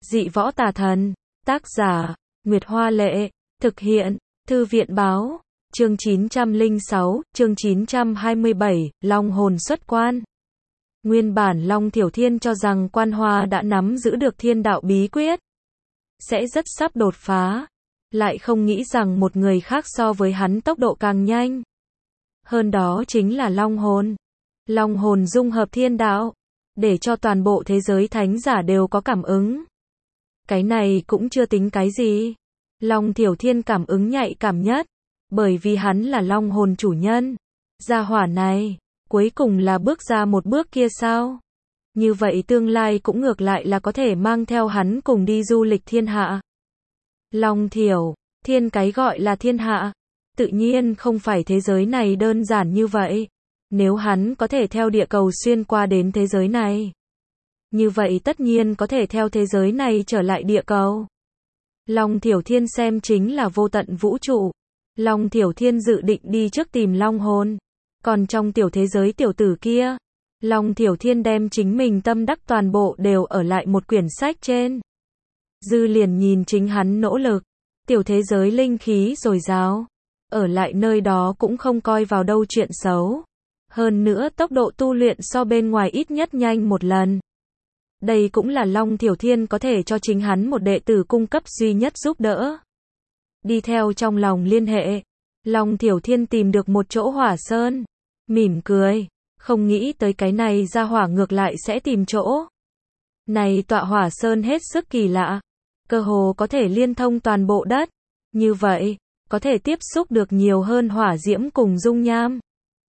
Dị võ tà thần. Tác giả, Nguyệt Hoa Lệ. Thực hiện, Thư viện Báo. Chương 906, chương 927, Long hồn xuất quan. Nguyên bản Long Thiểu Thiên cho rằng Quan Hoa đã nắm giữ được thiên đạo bí quyết, sẽ rất sắp đột phá. Lại không nghĩ rằng một người khác so với hắn tốc độ càng nhanh. Hơn đó chính là Long hồn. Long hồn dung hợp thiên đạo, để cho toàn bộ thế giới thánh giả đều có cảm ứng. Cái này cũng chưa tính cái gì. Long Thiểu Thiên cảm ứng nhạy cảm nhất, bởi vì hắn là Long hồn chủ nhân. Gia hỏa này, cuối cùng là bước ra một bước kia sao? Như vậy tương lai cũng ngược lại là có thể mang theo hắn cùng đi du lịch thiên hạ. Long Thiểu Thiên, cái gọi là thiên hạ, tự nhiên không phải thế giới này đơn giản như vậy. Nếu hắn có thể theo địa cầu xuyên qua đến thế giới này, như vậy tất nhiên có thể theo thế giới này trở lại địa cầu. Long Thiểu Thiên xem chính là vô tận vũ trụ. Long Thiểu Thiên dự định đi trước tìm Long hồn. Còn trong tiểu thế giới tiểu tử kia, Long Thiểu Thiên đem chính mình tâm đắc toàn bộ đều ở lại một quyển sách trên. Dư liền nhìn chính hắn nỗ lực. Tiểu thế giới linh khí dồi dào, ở lại nơi đó cũng không coi vào đâu chuyện xấu. Hơn nữa tốc độ tu luyện so bên ngoài ít nhất nhanh một lần. Đây cũng là Long Thiểu Thiên có thể cho chính hắn một đệ tử cung cấp duy nhất giúp đỡ. Đi theo trong lòng liên hệ, Long Thiểu Thiên tìm được một chỗ hỏa sơn, mỉm cười, không nghĩ tới cái này ra hỏa ngược lại sẽ tìm chỗ. Này tọa hỏa sơn hết sức kỳ lạ, cơ hồ có thể liên thông toàn bộ đất, như vậy, có thể tiếp xúc được nhiều hơn hỏa diễm cùng dung nham.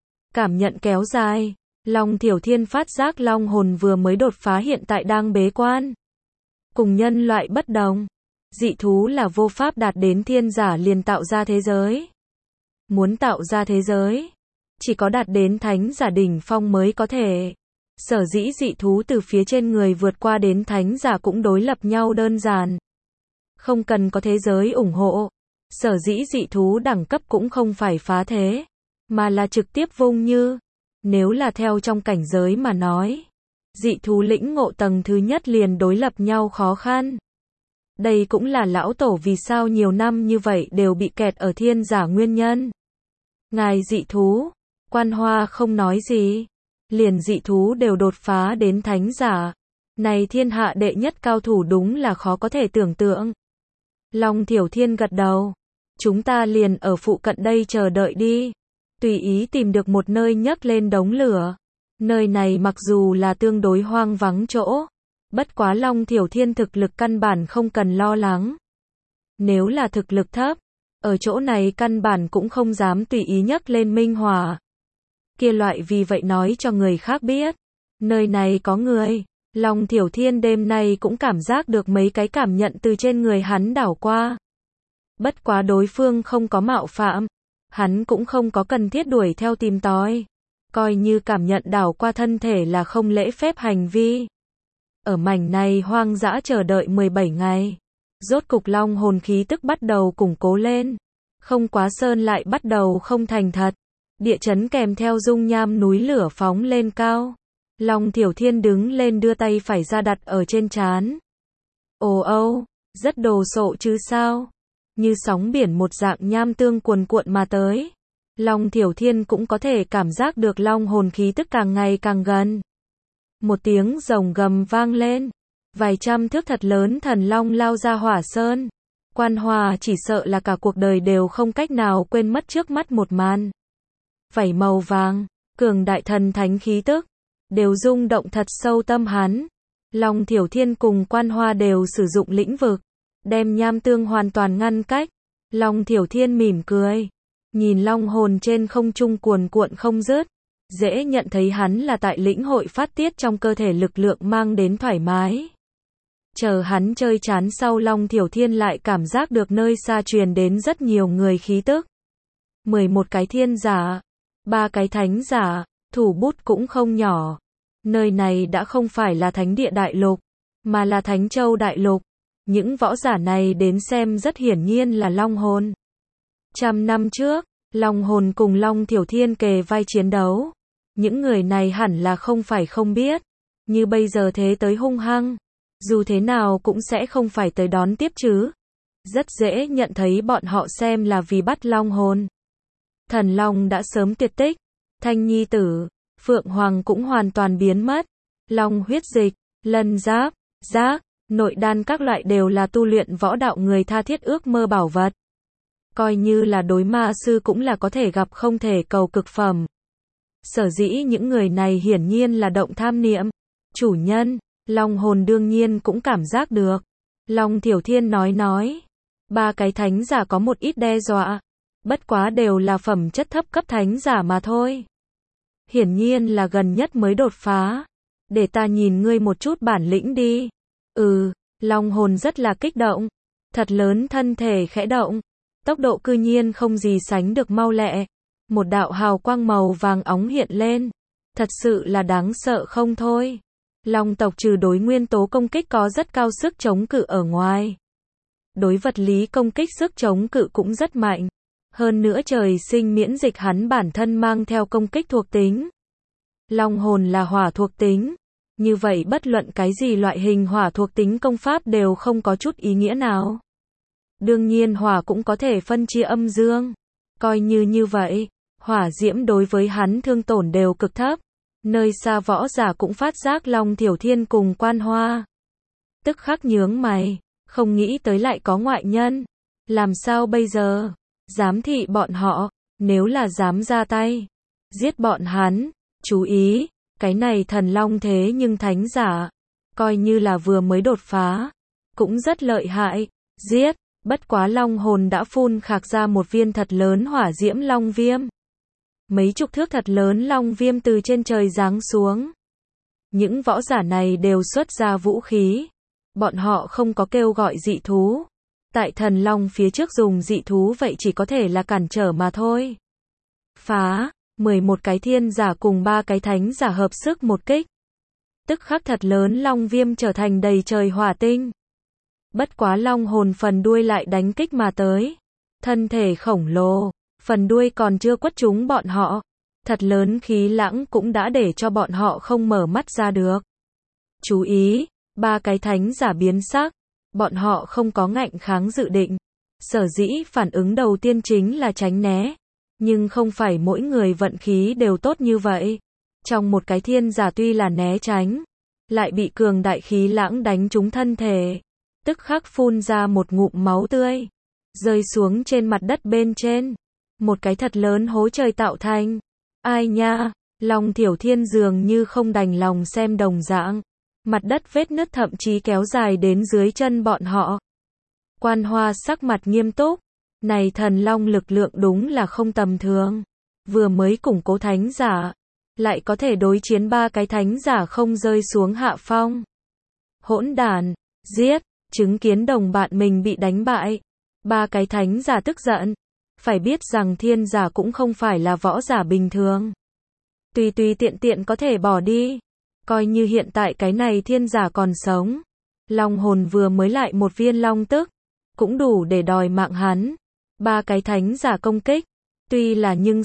Cảm nhận kéo dài, Long Thiểu Thiên phát giác Long hồn vừa mới đột phá hiện tại đang bế quan. Cùng nhân loại bất đồng, dị thú là vô pháp đạt đến thiên giả liền tạo ra thế giới. Muốn tạo ra thế giới, chỉ có đạt đến thánh giả đỉnh phong mới có thể. Sở dĩ dị thú từ phía trên người vượt qua đến thánh giả cũng đối lập nhau đơn giản. Không cần có thế giới ủng hộ. Sở dĩ dị thú đẳng cấp cũng không phải phá thế, mà là trực tiếp vung như. Nếu là theo trong cảnh giới mà nói, dị thú lĩnh ngộ tầng thứ nhất liền đối lập nhau khó khăn. Đây cũng là lão tổ vì sao nhiều năm như vậy đều bị kẹt ở thiên giả nguyên nhân. Ngài dị thú, Quan Hoa không nói gì. Liền dị thú đều đột phá đến thánh giả. Này thiên hạ đệ nhất cao thủ đúng là khó có thể tưởng tượng. Long Thiểu Thiên gật đầu. Chúng ta liền ở phụ cận đây chờ đợi đi. Tùy ý tìm được một nơi nhấc lên đống lửa. Nơi này mặc dù là tương đối hoang vắng chỗ, bất quá Long Thiểu Thiên thực lực căn bản không cần lo lắng. Nếu là thực lực thấp, ở chỗ này căn bản cũng không dám tùy ý nhấc lên minh hỏa. Kia loại vì vậy nói cho người khác biết, nơi này có người. Long Thiểu Thiên đêm nay cũng cảm giác được mấy cái cảm nhận từ trên người hắn đảo qua. Bất quá đối phương không có mạo phạm, hắn cũng không có cần thiết đuổi theo tìm tòi. Coi như cảm nhận đảo qua thân thể là không lễ phép hành vi. Ở mảnh này hoang dã chờ đợi 17 ngày. Rốt cục Long hồn khí tức bắt đầu củng cố lên. Không quá sơn lại bắt đầu không thành thật. Địa chấn kèm theo dung nham núi lửa phóng lên cao. Long Thiểu Thiên đứng lên đưa tay phải ra đặt ở trên trán. Ồ âu, rất đồ sộ chứ sao? Như sóng biển một dạng nham tương cuồn cuộn mà tới. Long Thiểu Thiên cũng có thể cảm giác được long hồn khí tức càng ngày càng gần. Một tiếng rồng gầm vang lên. Vài trăm thước thật lớn thần long lao ra hỏa sơn. Quan Hoa chỉ sợ là cả cuộc đời đều không cách nào quên mất trước mắt một màn. Vảy màu vàng, cường đại thần thánh khí tức, đều rung động thật sâu tâm hắn. Long Thiểu Thiên cùng Quan Hoa đều sử dụng lĩnh vực, đem nham tương hoàn toàn ngăn cách. Long Thiểu Thiên mỉm cười, nhìn long hồn trên không trung cuồn cuộn không dứt, dễ nhận thấy hắn là tại lĩnh hội phát tiết trong cơ thể lực lượng mang đến thoải mái. Chờ hắn chơi chán sau Long Thiểu Thiên lại cảm giác được nơi xa truyền đến rất nhiều người khí tức. 11 cái thiên giả, 3 cái thánh giả, thủ bút cũng không nhỏ. Nơi này đã không phải là Thánh Địa Đại Lục, mà là Thánh Châu Đại Lục. Những võ giả này đến xem rất hiển nhiên là Long hồn. 100 năm trước, Long hồn cùng Long Thiểu Thiên kề vai chiến đấu. Những người này hẳn là không phải không biết, như bây giờ thế tới hung hăng. Dù thế nào cũng sẽ không phải tới đón tiếp chứ. Rất dễ nhận thấy bọn họ xem là vì bắt long hồn. Thần long đã sớm tuyệt tích. Thanh nhi tử, phượng hoàng cũng hoàn toàn biến mất. Long huyết dịch, lân giáp, giác, nội đan các loại đều là tu luyện võ đạo người tha thiết ước mơ bảo vật. Coi như là đối ma sư cũng là có thể gặp không thể cầu cực phẩm. Sở dĩ những người này hiển nhiên là động tham niệm. Chủ nhân, long hồn đương nhiên cũng cảm giác được. Long Thiểu Thiên nói. 3 cái thánh giả có một ít đe dọa. Bất quá đều là phẩm chất thấp cấp thánh giả mà thôi. Hiển nhiên là gần nhất mới đột phá. Để ta nhìn ngươi một chút bản lĩnh đi. Long hồn rất là kích động. Thật lớn thân thể khẽ động. Tốc độ cư nhiên không gì sánh được mau lẹ. Một đạo hào quang màu vàng óng hiện lên. Thật sự là đáng sợ không thôi. Long tộc trừ đối nguyên tố công kích có rất cao sức chống cự ở ngoài. Đối vật lý công kích sức chống cự cũng rất mạnh. Hơn nữa trời sinh miễn dịch hắn bản thân mang theo công kích thuộc tính. Long hồn là hỏa thuộc tính. Như vậy bất luận cái gì loại hình hỏa thuộc tính công pháp đều không có chút ý nghĩa nào. Đương nhiên hỏa cũng có thể phân chia âm dương. Coi như vậy, hỏa diễm đối với hắn thương tổn đều cực thấp. Nơi xa võ giả cũng phát giác Long Thiểu Thiên cùng Quan Hoa. Tức khắc nhướng mày, không nghĩ tới lại có ngoại nhân. Làm sao bây giờ? Giám thị bọn họ, nếu là dám ra tay, giết bọn hắn. Chú ý, cái này thần long thế nhưng thánh giả, coi như là vừa mới đột phá, cũng rất lợi hại. Giết, bất quá long hồn đã phun khạc ra một viên thật lớn hỏa diễm long viêm. Mấy chục thước thật lớn long viêm từ trên trời giáng xuống. Những võ giả này đều xuất ra vũ khí. Bọn họ không có kêu gọi dị thú. Tại thần long phía trước dùng dị thú vậy chỉ có thể là cản trở mà thôi. Phá, 11 cái thiên giả cùng 3 cái thánh giả hợp sức một kích. Tức khắc thật lớn long viêm trở thành đầy trời hỏa tinh. Bất quá long hồn phần đuôi lại đánh kích mà tới. Thân thể khổng lồ, phần đuôi còn chưa quất trúng bọn họ. Thật lớn khí lãng cũng đã để cho bọn họ không mở mắt ra được. Chú ý, 3 cái thánh giả biến sắc. Bọn họ không có ngạnh kháng dự định. Sở dĩ phản ứng đầu tiên chính là tránh né. Nhưng không phải mỗi người vận khí đều tốt như vậy. Trong một cái thiên giả tuy là né tránh, lại bị cường đại khí lãng đánh trúng thân thể. Tức khắc phun ra một ngụm máu tươi. Rơi xuống trên mặt đất bên trên. Một cái thật lớn hố trời tạo thành. Ai nha, Long Thiểu Thiên dường như không đành lòng xem đồng dạng. Mặt đất vết nứt thậm chí kéo dài đến dưới chân bọn họ. Quan Hoa sắc mặt nghiêm túc. Này thần long lực lượng đúng là không tầm thường. Vừa mới củng cố thánh giả, lại có thể đối chiến 3 cái thánh giả không rơi xuống hạ phong. Hỗn đản, giết, chứng kiến đồng bạn mình bị đánh bại. 3 cái thánh giả tức giận. Phải biết rằng thiên giả cũng không phải là võ giả bình thường. Tùy tiện có thể bỏ đi. Coi như hiện tại cái này thiên giả còn sống. Long hồn vừa mới lại một viên long tức. Cũng đủ để đòi mạng hắn. 3 cái thánh giả công kích. Tuy là nhưng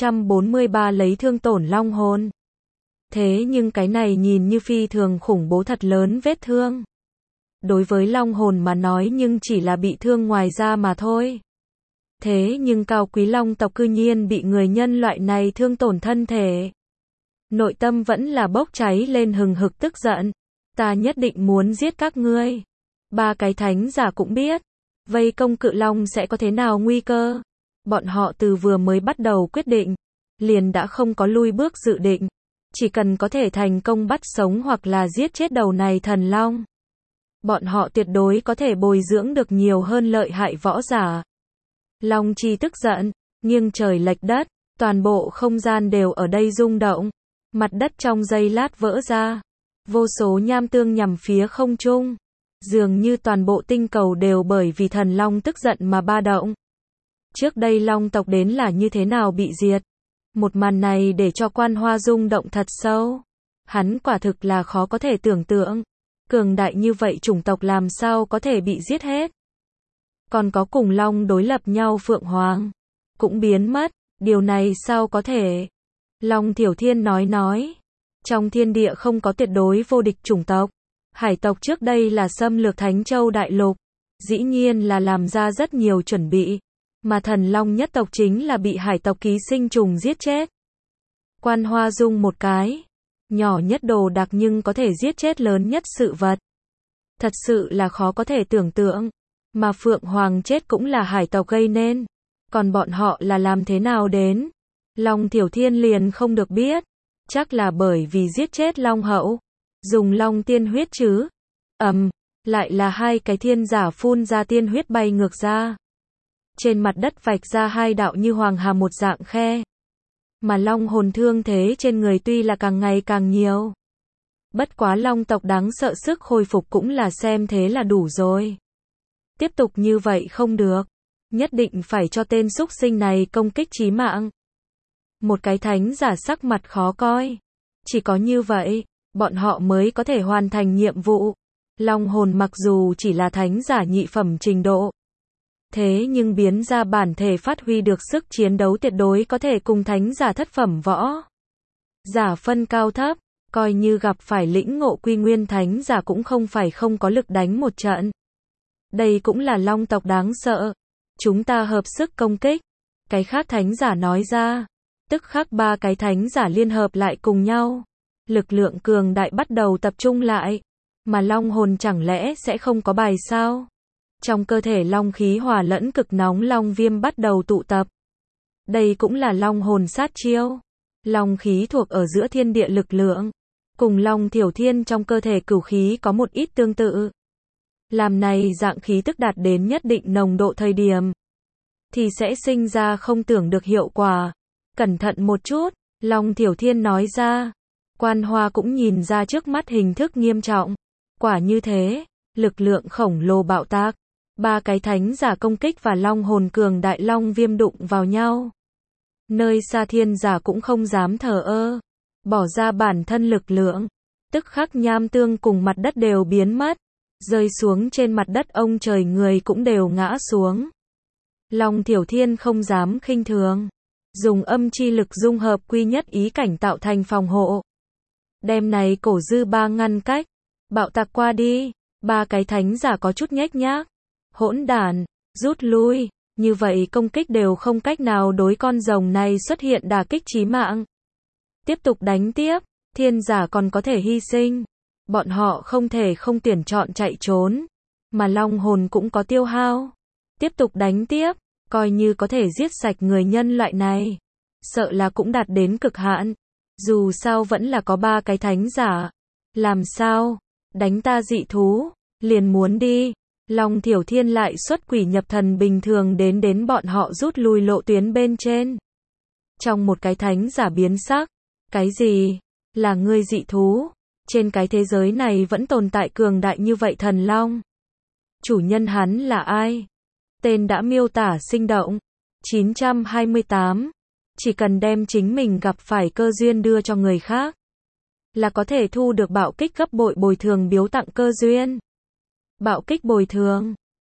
643 lấy thương tổn long hồn. Thế nhưng cái này nhìn như phi thường khủng bố thật lớn vết thương. Đối với long hồn mà nói nhưng chỉ là bị thương ngoài da mà thôi. Thế nhưng cao quý long tộc cư nhiên bị người nhân loại này thương tổn thân thể. Nội tâm vẫn là bốc cháy lên hừng hực tức giận. Ta nhất định muốn giết các ngươi. 3 cái thánh giả cũng biết. Vây công cự long sẽ có thế nào nguy cơ. Bọn họ từ vừa mới bắt đầu quyết định. Liền đã không có lui bước dự định. Chỉ cần có thể thành công bắt sống hoặc là giết chết đầu này thần long. Bọn họ tuyệt đối có thể bồi dưỡng được nhiều hơn lợi hại võ giả. Long chi tức giận, nghiêng trời lệch đất. Toàn bộ không gian đều ở đây rung động. Mặt đất trong giây lát vỡ ra. Vô số nham tương nhằm phía không trung. Dường như toàn bộ tinh cầu đều bởi vì thần long tức giận mà ba động. Trước đây long tộc đến là như thế nào bị diệt. Một màn này để cho Quan Hoa rung động thật sâu. Hắn quả thực là khó có thể tưởng tượng. Cường đại như vậy chủng tộc làm sao có thể bị giết hết. Còn có cùng long đối lập nhau Phượng Hoàng. Cũng biến mất. Điều này sao có thể. Long Thiểu Thiên nói. Trong thiên địa không có tuyệt đối vô địch chủng tộc. Hải tộc trước đây là xâm lược Thánh Châu Đại Lục, dĩ nhiên là làm ra rất nhiều chuẩn bị, mà thần long nhất tộc chính là bị hải tộc ký sinh trùng giết chết. Quan Hoa Dung một cái, nhỏ nhất đồ đạc nhưng có thể giết chết lớn nhất sự vật. Thật sự là khó có thể tưởng tượng, mà Phượng Hoàng chết cũng là hải tộc gây nên, còn bọn họ là làm thế nào đến? Long Tiểu Thiên liền không được biết, chắc là bởi vì giết chết Long Hậu, dùng Long tiên huyết chứ. Lại là hai cái thiên giả phun ra tiên huyết bay ngược ra. Trên mặt đất vạch ra hai đạo như hoàng hà một dạng khe. Mà long hồn thương thế trên người tuy là càng ngày càng nhiều. Bất quá long tộc đáng sợ sức hồi phục cũng là xem thế là đủ rồi. Tiếp tục như vậy không được. Nhất định phải cho tên súc sinh này công kích chí mạng. Một cái thánh giả sắc mặt khó coi. Chỉ có như vậy, bọn họ mới có thể hoàn thành nhiệm vụ. Long hồn mặc dù chỉ là thánh giả nhị phẩm trình độ, thế nhưng biến ra bản thể phát huy được sức chiến đấu tuyệt đối có thể cùng thánh giả thất phẩm võ giả phân cao thấp, coi như gặp phải lĩnh ngộ quy nguyên thánh giả cũng không phải không có lực đánh một trận. Đây cũng là long tộc đáng sợ. Chúng ta hợp sức công kích. Cái khác thánh giả nói ra. Tức khắc ba cái thánh giả liên hợp lại cùng nhau. Lực lượng cường đại bắt đầu tập trung lại. Mà long hồn chẳng lẽ sẽ không có bài sao? Trong cơ thể long khí hòa lẫn cực nóng long viêm bắt đầu tụ tập. Đây cũng là long hồn sát chiêu. Long khí thuộc ở giữa thiên địa lực lượng. Cùng long thiểu thiên trong cơ thể cửu khí có một ít tương tự. Làm này dạng khí tức đạt đến nhất định nồng độ thời điểm. Thì sẽ sinh ra không tưởng được hiệu quả. Cẩn thận một chút, long thiểu thiên nói ra. Quan Hoa cũng nhìn ra trước mắt hình thức nghiêm trọng. Quả như thế, lực lượng khổng lồ bạo tác. Ba cái thánh giả công kích và long hồn cường đại long viêm đụng vào nhau. Nơi xa thiên giả cũng không dám thờ ơ. Bỏ ra bản thân lực lượng. Tức khắc nham tương cùng mặt đất đều biến mất. Rơi xuống trên mặt đất ông trời người cũng đều ngã xuống. Long Thiểu Thiên không dám khinh thường. Dùng âm chi lực dung hợp quy nhất ý cảnh tạo thành phòng hộ. Đem này cổ dư ba ngăn cách. Bạo tạc qua đi. Ba cái thánh giả có chút nhếch nhác. Hỗn đản, rút lui. Như vậy công kích đều không cách nào đối con rồng này xuất hiện đả kích chí mạng. Tiếp tục đánh tiếp. Thiên giả còn có thể hy sinh. Bọn họ không thể không tuyển chọn chạy trốn. Mà long hồn cũng có tiêu hao. Tiếp tục đánh tiếp. Coi như có thể giết sạch người nhân loại này. Sợ là cũng đạt đến cực hạn. Dù sao vẫn là có ba cái thánh giả. Làm sao? Đánh ta dị thú. Liền muốn đi. Long Thiểu Thiên lại xuất quỷ nhập thần bình thường đến bọn họ rút lui lộ tuyến bên trên. Trong một cái thánh giả biến sắc. Cái gì? Là ngươi dị thú? Trên cái thế giới này vẫn tồn tại cường đại như vậy thần long. Chủ nhân hắn là ai? Tên đã miêu tả sinh động. 928. Chỉ cần đem chính mình gặp phải cơ duyên đưa cho người khác. Là có thể thu được bạo kích gấp bội bồi thường biếu tặng cơ duyên. Bạo kích bồi thường.